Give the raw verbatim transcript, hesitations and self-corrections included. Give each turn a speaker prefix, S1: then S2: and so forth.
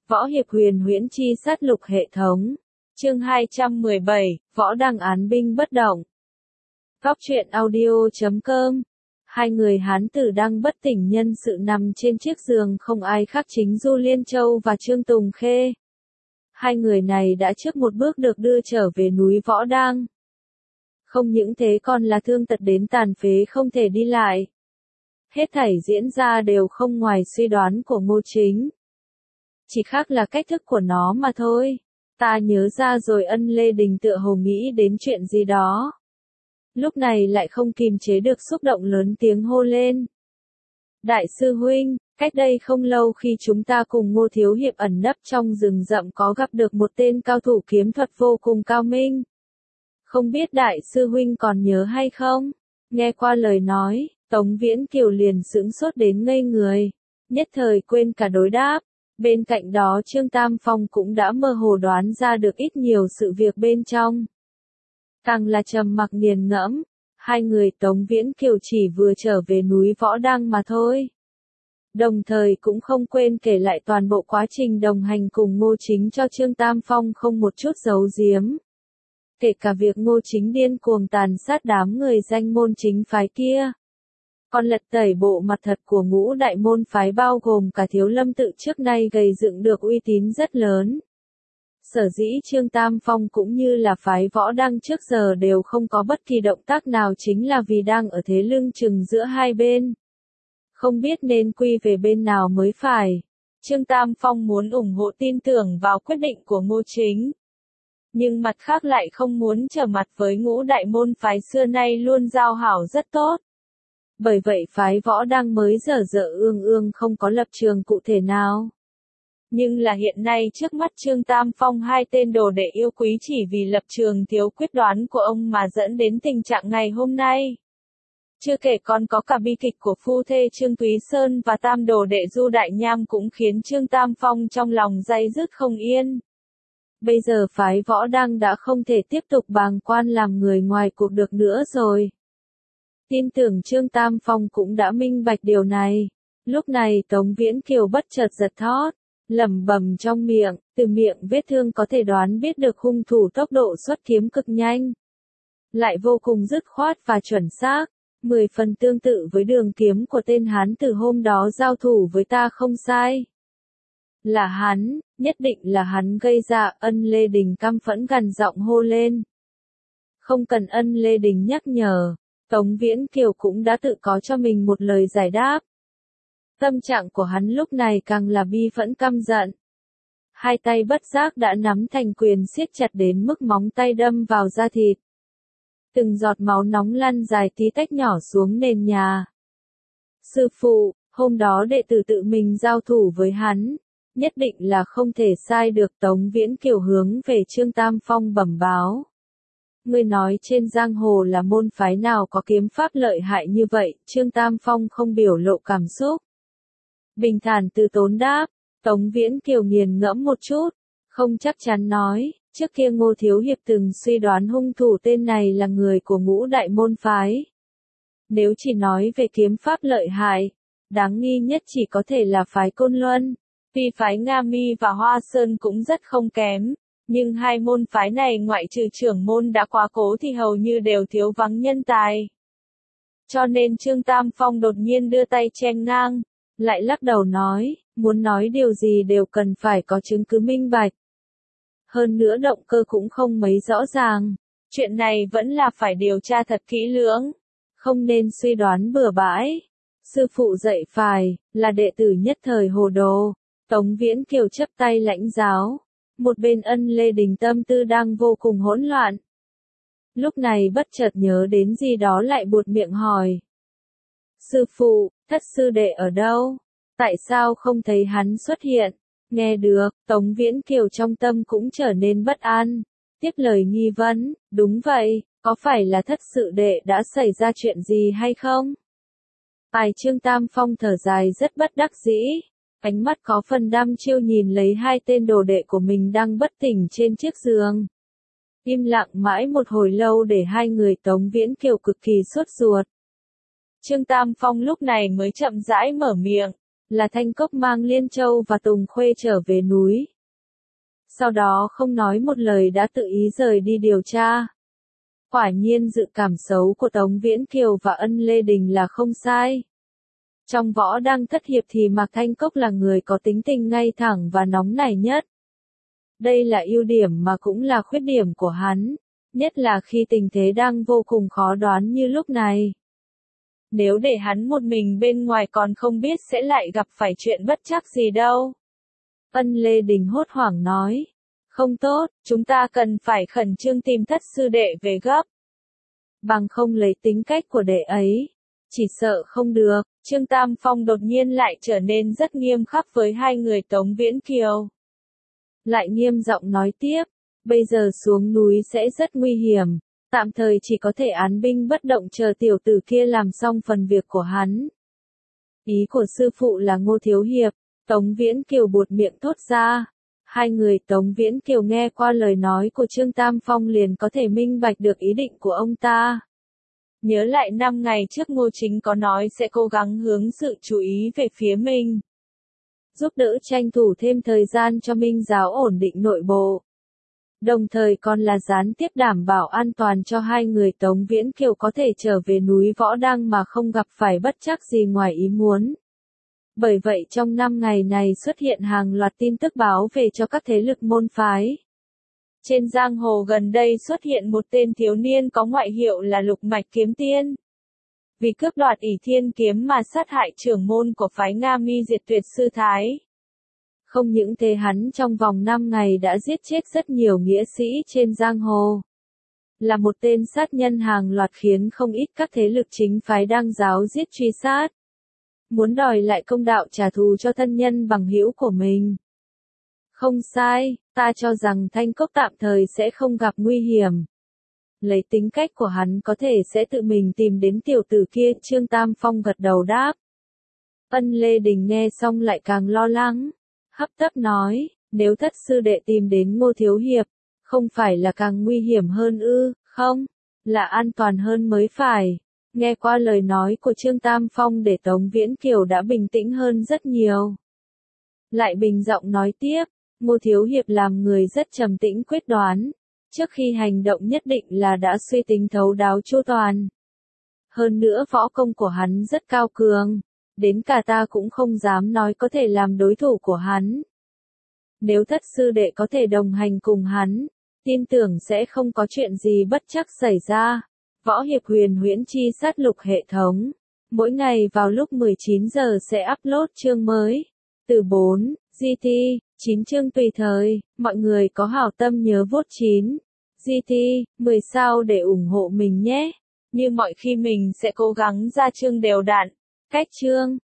S1: Võ hiệp huyền huyễn chi sát lục hệ thống. Chương hai trăm mười bảy, Võ Đăng án binh bất động. Góc truyện audio chấm com. Hai người Hán tử đang bất tỉnh nhân sự nằm trên chiếc giường không ai khác chính Du Liên Châu và Trương Tùng Khê. Hai người này đã trước một bước được đưa trở về núi Võ Đăng. Không những thế còn là thương tật đến tàn phế không thể đi lại. Hết thảy diễn ra đều không ngoài suy đoán của Ngô Chính. Chỉ khác là cách thức của nó mà thôi. Ta nhớ ra rồi. Ân Lê Đình tựa hồ nghĩ đến chuyện gì đó. Lúc này lại không kìm chế được xúc động lớn tiếng hô lên. Đại sư huynh, cách đây không lâu khi chúng ta cùng Ngô Thiếu Hiệp ẩn nấp trong rừng rậm có gặp được một tên cao thủ kiếm thuật vô cùng cao minh. Không biết đại sư huynh còn nhớ hay không? Nghe qua lời nói, Tống Viễn Kiều liền sững sốt đến ngây người. Nhất thời quên cả đối đáp. Bên cạnh đó Trương Tam Phong cũng đã mơ hồ đoán ra được ít nhiều sự việc bên trong. Càng là trầm mặc nghiền ngẫm, hai người Tống Viễn Kiều chỉ vừa trở về núi Võ Đăng mà thôi. Đồng thời cũng không quên kể lại toàn bộ quá trình đồng hành cùng Ngô Chính cho Trương Tam Phong không một chút giấu giếm. Kể cả việc Ngô Chính điên cuồng tàn sát đám người danh môn chính phái kia. Còn lật tẩy bộ mặt thật của ngũ đại môn phái bao gồm cả Thiếu Lâm tự trước nay gây dựng được uy tín rất lớn. Sở dĩ Trương Tam Phong cũng như là phái Võ Đăng trước giờ đều không có bất kỳ động tác nào chính là vì đang ở thế lưng chừng giữa hai bên. Không biết nên quy về bên nào mới phải. Trương Tam Phong muốn ủng hộ tin tưởng vào quyết định của Ngô Chính. Nhưng mặt khác lại không muốn trở mặt với ngũ đại môn phái xưa nay luôn giao hảo rất tốt. Bởi vậy phái Võ Đăng mới dở dở ương ương không có lập trường cụ thể nào. Nhưng là hiện nay trước mắt Trương Tam Phong hai tên đồ đệ yêu quý chỉ vì lập trường thiếu quyết đoán của ông mà dẫn đến tình trạng ngày hôm nay. Chưa kể còn có cả bi kịch của phu thê Trương Túy Sơn và tam đồ đệ Du Đại Nham cũng khiến Trương Tam Phong trong lòng day dứt không yên. Bây giờ phái Võ Đăng đã không thể tiếp tục bàng quan làm người ngoài cuộc được nữa rồi. Tin tưởng Trương Tam Phong cũng đã minh bạch điều này. Lúc này Tống Viễn Kiều bất chợt giật thót, lẩm bẩm trong miệng, từ miệng vết thương có thể đoán biết được hung thủ tốc độ xuất kiếm cực nhanh. Lại vô cùng dứt khoát và chuẩn xác, mười phần tương tự với đường kiếm của tên Hán từ hôm đó giao thủ với ta không sai. Là hắn, nhất định là hắn gây ra. Ân Lê Đình căm phẫn gằn giọng hô lên. Không cần Ân Lê Đình nhắc nhở. Tống Viễn Kiều cũng đã tự có cho mình một lời giải đáp. Tâm trạng của hắn lúc này càng là bi phẫn căm giận. Hai tay bất giác đã nắm thành quyền siết chặt đến mức móng tay đâm vào da thịt. Từng giọt máu nóng lăn dài tí tách nhỏ xuống nền nhà. Sư phụ, hôm đó đệ tử tự mình giao thủ với hắn, nhất định là không thể sai được. Tống Viễn Kiều hướng về Trương Tam Phong bẩm báo. Ngươi nói trên giang hồ là môn phái nào có kiếm pháp lợi hại như vậy? Trương Tam Phong không biểu lộ cảm xúc. Bình thản từ tốn đáp. Tống Viễn Kiều nghiền ngẫm một chút, không chắc chắn nói, trước kia Ngô Thiếu Hiệp từng suy đoán hung thủ tên này là người của ngũ đại môn phái. Nếu chỉ nói về kiếm pháp lợi hại, đáng nghi nhất chỉ có thể là phái Côn Luân. Tuy phái Nga Mi và Hoa Sơn cũng rất không kém. Nhưng hai môn phái này ngoại trừ trưởng môn đã quá cố thì hầu như đều thiếu vắng nhân tài. Cho nên Trương Tam Phong đột nhiên đưa tay chen ngang, lại lắc đầu nói, muốn nói điều gì đều cần phải có chứng cứ minh bạch. Hơn nữa động cơ cũng không mấy rõ ràng, chuyện này vẫn là phải điều tra thật kỹ lưỡng, không nên suy đoán bừa bãi. Sư phụ dạy phải, là đệ tử nhất thời hồ đồ. Tống Viễn Kiều chấp tay lãnh giáo. Một bên Ân Lê Đình tâm tư đang vô cùng hỗn loạn. Lúc này bất chợt nhớ đến gì đó lại buột miệng hỏi. Sư phụ, thất sư đệ ở đâu? Tại sao không thấy hắn xuất hiện? Nghe được, Tống Viễn Kiều trong tâm cũng trở nên bất an. Tiếp lời nghi vấn, đúng vậy, có phải là thất sự đệ đã xảy ra chuyện gì hay không? Tài Trương Tam Phong thở dài rất bất đắc dĩ. Ánh mắt có phần đăm chiêu nhìn lấy hai tên đồ đệ của mình đang bất tỉnh trên chiếc giường. Im lặng mãi một hồi lâu để hai người Tống Viễn Kiều cực kỳ sốt ruột. Trương Tam Phong lúc này mới chậm rãi mở miệng. là Thanh Cốc mang Liên Châu và Tùng Khuê trở về núi. Sau đó không nói một lời đã tự ý rời đi điều tra. Quả nhiên dự cảm xấu của Tống Viễn Kiều và Ân Lê Đình là không sai. Trong Võ Đăng thất hiệp thì Mạc Thanh Cốc là người có tính tình ngay thẳng và nóng nảy nhất. Đây là ưu điểm mà cũng là khuyết điểm của hắn, nhất là khi tình thế đang vô cùng khó đoán như lúc này. Nếu để hắn một mình bên ngoài còn không biết sẽ lại gặp phải chuyện bất trắc gì đâu. Ân Lê Đình hốt hoảng nói. Không tốt, chúng ta cần phải khẩn trương tìm thất sư đệ về gấp. Bằng không lấy tính cách của đệ ấy, chỉ sợ không được. Trương Tam Phong đột nhiên lại trở nên rất nghiêm khắc với hai người Tống Viễn Kiều. Lại nghiêm giọng nói tiếp, bây giờ xuống núi sẽ rất nguy hiểm, tạm thời chỉ có thể án binh bất động chờ tiểu tử kia làm xong phần việc của hắn. Ý của sư phụ là Ngô Thiếu Hiệp, Tống Viễn Kiều buột miệng thốt ra. Hai người Tống Viễn Kiều nghe qua lời nói của Trương Tam Phong liền có thể minh bạch được ý định của ông ta. Nhớ lại năm ngày trước Ngô Chính có nói sẽ cố gắng hướng sự chú ý về phía mình. Giúp đỡ tranh thủ thêm thời gian cho Minh giáo ổn định nội bộ. Đồng thời còn là gián tiếp đảm bảo an toàn cho hai người Tống Viễn Kiều có thể trở về núi Võ Đăng mà không gặp phải bất trắc gì ngoài ý muốn. Bởi vậy trong năm ngày này xuất hiện hàng loạt tin tức báo về cho các thế lực môn phái. Trên giang hồ gần đây xuất hiện một tên thiếu niên có ngoại hiệu là Lục Mạch Kiếm Tiên. Vì cướp đoạt ỷ thiên kiếm mà sát hại trưởng môn của phái Nga Mi diệt tuyệt sư Thái. Không những thế hắn trong vòng năm ngày đã giết chết rất nhiều nghĩa sĩ trên giang hồ. Là một tên sát nhân hàng loạt khiến không ít các thế lực chính phái đang giáo giết truy sát. Muốn đòi lại công đạo trả thù cho thân nhân bằng hữu của mình. Không sai, ta cho rằng Thanh Cốc tạm thời sẽ không gặp nguy hiểm. Lấy tính cách của hắn có thể sẽ tự mình tìm đến tiểu tử kia, Trương Tam Phong gật đầu đáp. Ân Lê Đình nghe xong lại càng lo lắng, hấp tấp nói, nếu thất sư đệ tìm đến Ngô Thiếu Hiệp, không phải là càng nguy hiểm hơn ư, không, là an toàn hơn mới phải. Nghe qua lời nói của Trương Tam Phong để Tống Viễn Kiều đã bình tĩnh hơn rất nhiều. Lại bình giọng nói tiếp, Ngô Thiếu Hiệp làm người rất trầm tĩnh quyết đoán. Trước khi hành động nhất định là đã suy tính thấu đáo chu toàn. Hơn nữa võ công của hắn rất cao cường, đến cả ta cũng không dám nói có thể làm đối thủ của hắn. Nếu thất sư đệ có thể đồng hành cùng hắn, tin tưởng sẽ không có chuyện gì bất trắc xảy ra. Võ Hiệp Huyền Huyễn Chi sát lục hệ thống. Mỗi ngày vào lúc mười chín giờ sẽ upload chương mới. Từ bốn, giê tê, chín chương tùy thời. Mọi người có hảo tâm nhớ vote chín, giê tê, mười sao để ủng hộ mình nhé. Như mọi khi mình sẽ cố gắng ra chương đều đặn. Cách chương.